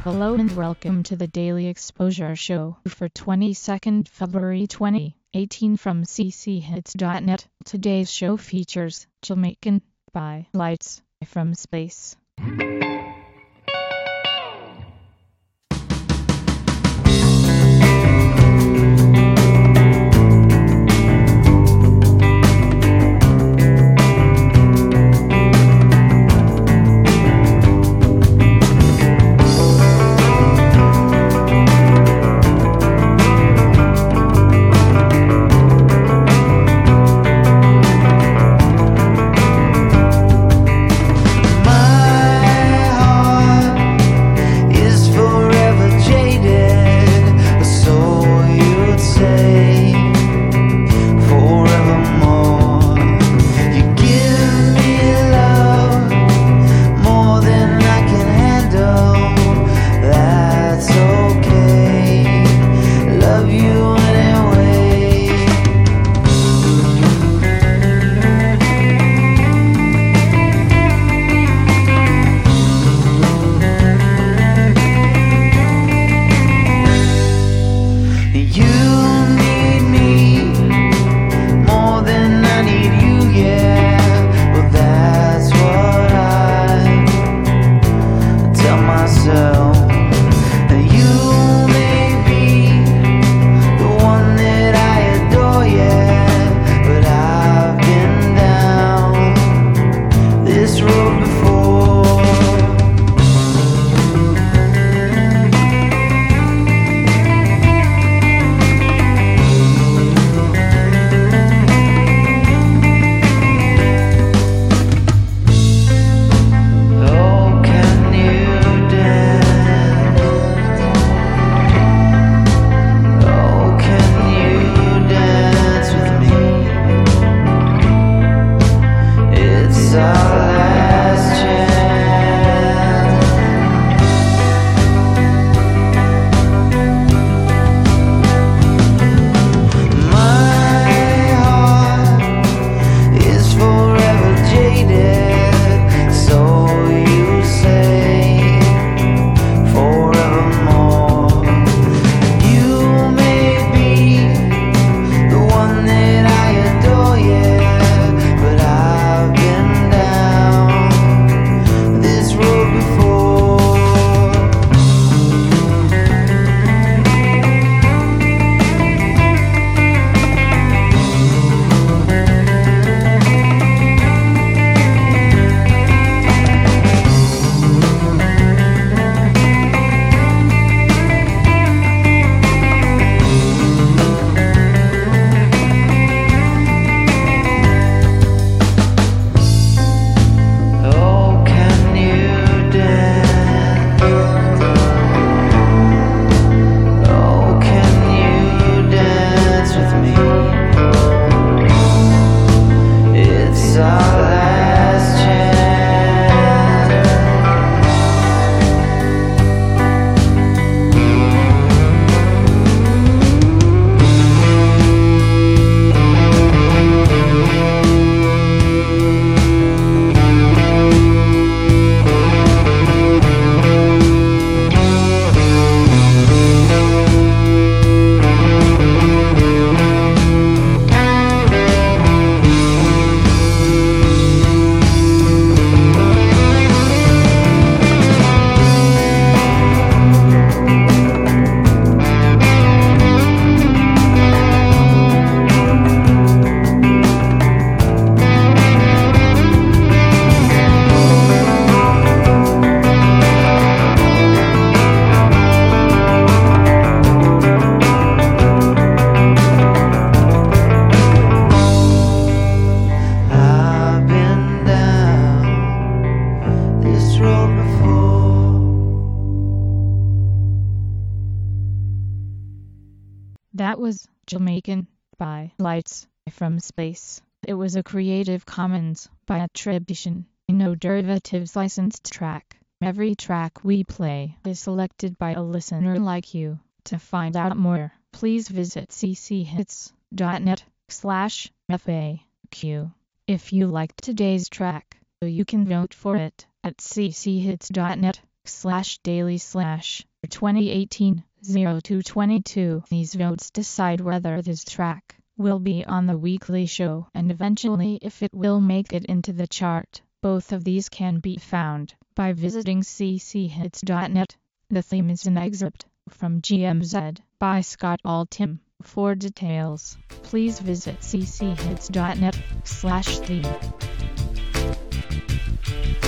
Hello and welcome to the Daily Exposure Show for 22nd February 2018 from cchits.net. Today's show features Jamaican by Lights from Space. That was Jamaican by Lights from Space. It was a Creative Commons by attribution, no derivatives licensed track. Every track we play is selected by a listener like you. To find out more, please visit cchits.net/FAQ. If you liked today's track, you can vote for it at cchits.net daily/2018-0222. These votes decide whether this track will be on the weekly show and eventually if it will make it into the chart. Both of these can be found by visiting cchits.net. The theme is an excerpt from GMZ by Scott Altham. For details, please visit cchits.net/theme.